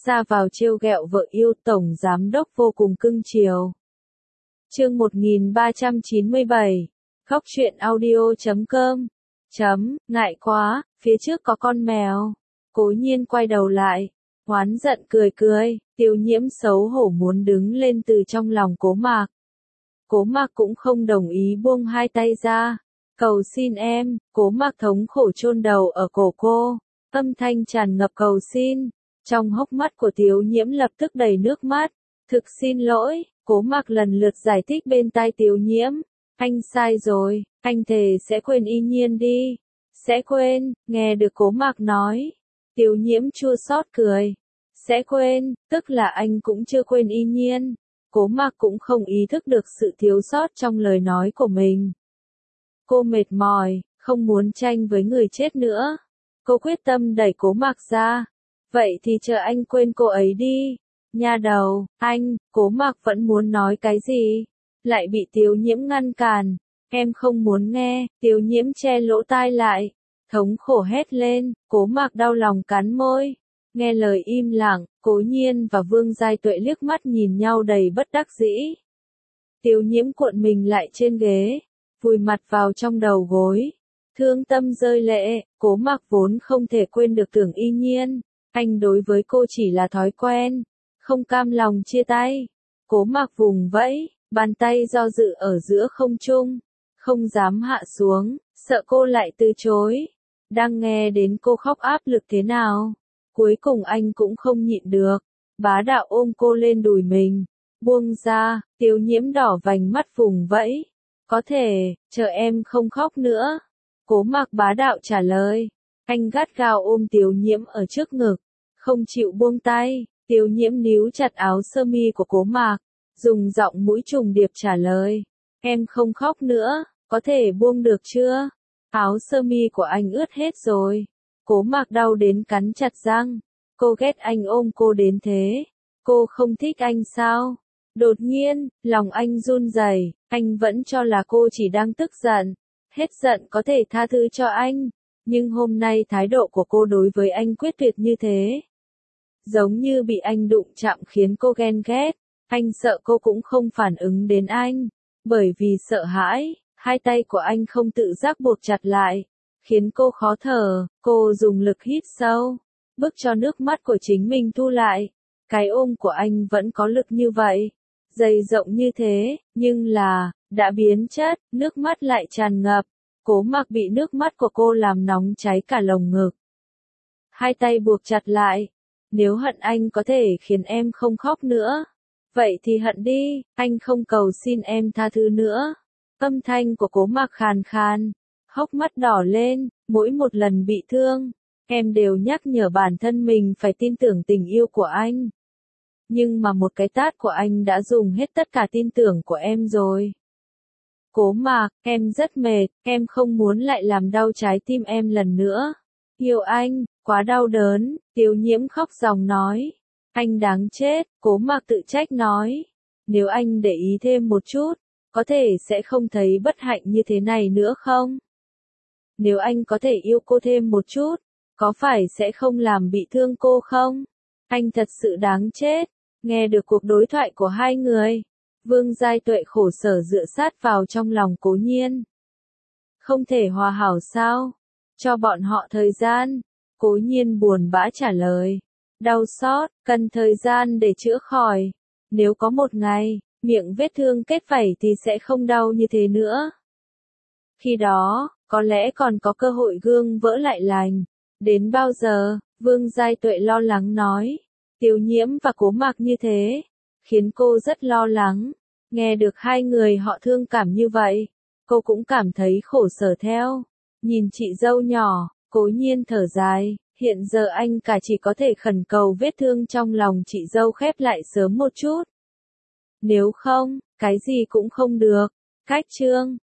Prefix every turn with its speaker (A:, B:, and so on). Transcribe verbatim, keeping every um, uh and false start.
A: ra vào trêu ghẹo vợ yêu, tổng giám đốc vô cùng cưng chiều. Chương một nghìn ba trăm chín mươi bảy, Góc truyện audio chấm com. Chấm, ngại quá, phía trước có con mèo. Cố Nhiên quay đầu lại, oán giận cười cười, Tiêu Nhiễm xấu hổ muốn đứng lên từ trong lòng Cố Mạc. Cố Mạc cũng không đồng ý buông hai tay ra. Cầu xin em, Cố Mạc thống khổ chôn đầu ở cổ cô, âm thanh tràn ngập cầu xin. Trong hốc mắt của Tiêu Nhiễm lập tức đầy nước mắt. Thực xin lỗi, Cố Mạc lần lượt giải thích bên tai Tiêu Nhiễm. Anh sai rồi, anh thề sẽ quên Y Nhiên đi. Sẽ quên, nghe được Cố Mạc nói. Tiêu Nhiễm chua xót cười. Sẽ quên, tức là anh cũng chưa quên Y Nhiên. Cố Mạc cũng không ý thức được sự thiếu sót trong lời nói của mình. Cô mệt mỏi, không muốn tranh với người chết nữa. Cô quyết tâm đẩy Cố Mạc ra. Vậy thì chờ anh quên cô ấy đi. Nha đầu, anh, Cố Mạc vẫn muốn nói cái gì, lại bị Tiêu Nhiễm ngăn cản. Em không muốn nghe. Tiêu Nhiễm che lỗ tai lại, thống khổ hét lên. Cố Mạc đau lòng cắn môi. Nghe lời im lặng, Cố Nhiên và Vương Giai Tuệ liếc mắt nhìn nhau đầy bất đắc dĩ. Tiêu Nhiễm cuộn mình lại trên ghế, vùi mặt vào trong đầu gối, thương tâm rơi lệ. Cố Mạc vốn không thể quên được Tưởng Y Nhiên, anh đối với cô chỉ là thói quen, không cam lòng chia tay. Cố Mạc vùng vẫy, bàn tay do dự ở giữa không trung, không dám hạ xuống, sợ cô lại từ chối. Đang nghe đến cô khóc áp lực thế nào, cuối cùng anh cũng không nhịn được, bá đạo ôm cô lên đùi mình. Buông ra. Tiêu Nhiễm đỏ vành mắt vùng vẫy. Có thể, chờ em không khóc nữa. Cố Mạc bá đạo trả lời. Anh gắt gao ôm Tiêu Nhiễm ở trước ngực, không chịu buông tay. Tiêu Nhiễm níu chặt áo sơ mi của Cố Mạc, dùng giọng mũi trùng điệp trả lời. Em không khóc nữa, có thể buông được chưa? Áo sơ mi của anh ướt hết rồi. Cố Mạc đau đến cắn chặt răng. Cô ghét anh ôm cô đến thế. Cô không thích anh sao? Đột nhiên, lòng anh run rẩy. Anh vẫn cho là cô chỉ đang tức giận. Hết giận có thể tha thứ cho anh. Nhưng hôm nay thái độ của cô đối với anh quyết tuyệt như thế, giống như bị anh đụng chạm khiến cô ghen ghét. Anh sợ cô cũng không phản ứng đến anh. Bởi vì sợ hãi, hai tay của anh không tự giác buộc chặt lại, khiến cô khó thở. Cô dùng lực hít sâu, bức cho nước mắt của chính mình thu lại. Cái ôm của anh vẫn có lực như vậy, dày rộng như thế, nhưng là, đã biến chất, nước mắt lại tràn ngập. Cố Mạc bị nước mắt của cô làm nóng cháy cả lồng ngực. Hai tay buộc chặt lại. Nếu hận anh có thể khiến em không khóc nữa, vậy thì hận đi, anh không cầu xin em tha thứ nữa. Âm thanh của Cố Mạc khàn khàn, hốc mắt đỏ lên. Mỗi một lần bị thương, em đều nhắc nhở bản thân mình phải tin tưởng tình yêu của anh. Nhưng mà một cái tát của anh đã dùng hết tất cả tin tưởng của em rồi. Cố Mạc, em rất mệt, em không muốn lại làm đau trái tim em lần nữa. Yêu anh, quá đau đớn. Tiêu Nhiễm khóc ròng nói. Anh đáng chết. Cố Mạc tự trách nói. Nếu anh để ý thêm một chút, có thể sẽ không thấy bất hạnh như thế này nữa không? Nếu anh có thể yêu cô thêm một chút, có phải sẽ không làm bị thương cô không? Anh thật sự đáng chết. Nghe được cuộc đối thoại của hai người, Vương Giai Tuệ khổ sở dựa sát vào trong lòng Cố Nhiên. Không thể hòa hảo sao? Cho bọn họ thời gian. Cố Nhiên buồn bã trả lời. Đau xót, cần thời gian để chữa khỏi. Nếu có một ngày, miệng vết thương kết vảy thì sẽ không đau như thế nữa. Khi đó, có lẽ còn có cơ hội gương vỡ lại lành. Đến bao giờ? Vương Giai Tuệ lo lắng nói. Tiêu Nhiễm và Cố Mạc như thế, khiến cô rất lo lắng. Nghe được hai người họ thương cảm như vậy, cô cũng cảm thấy khổ sở theo. Nhìn chị dâu nhỏ, Cố Nhiên thở dài. Hiện giờ anh cả chỉ có thể khẩn cầu vết thương trong lòng chị dâu khép lại sớm một chút. Nếu không, cái gì cũng không được. Cách chương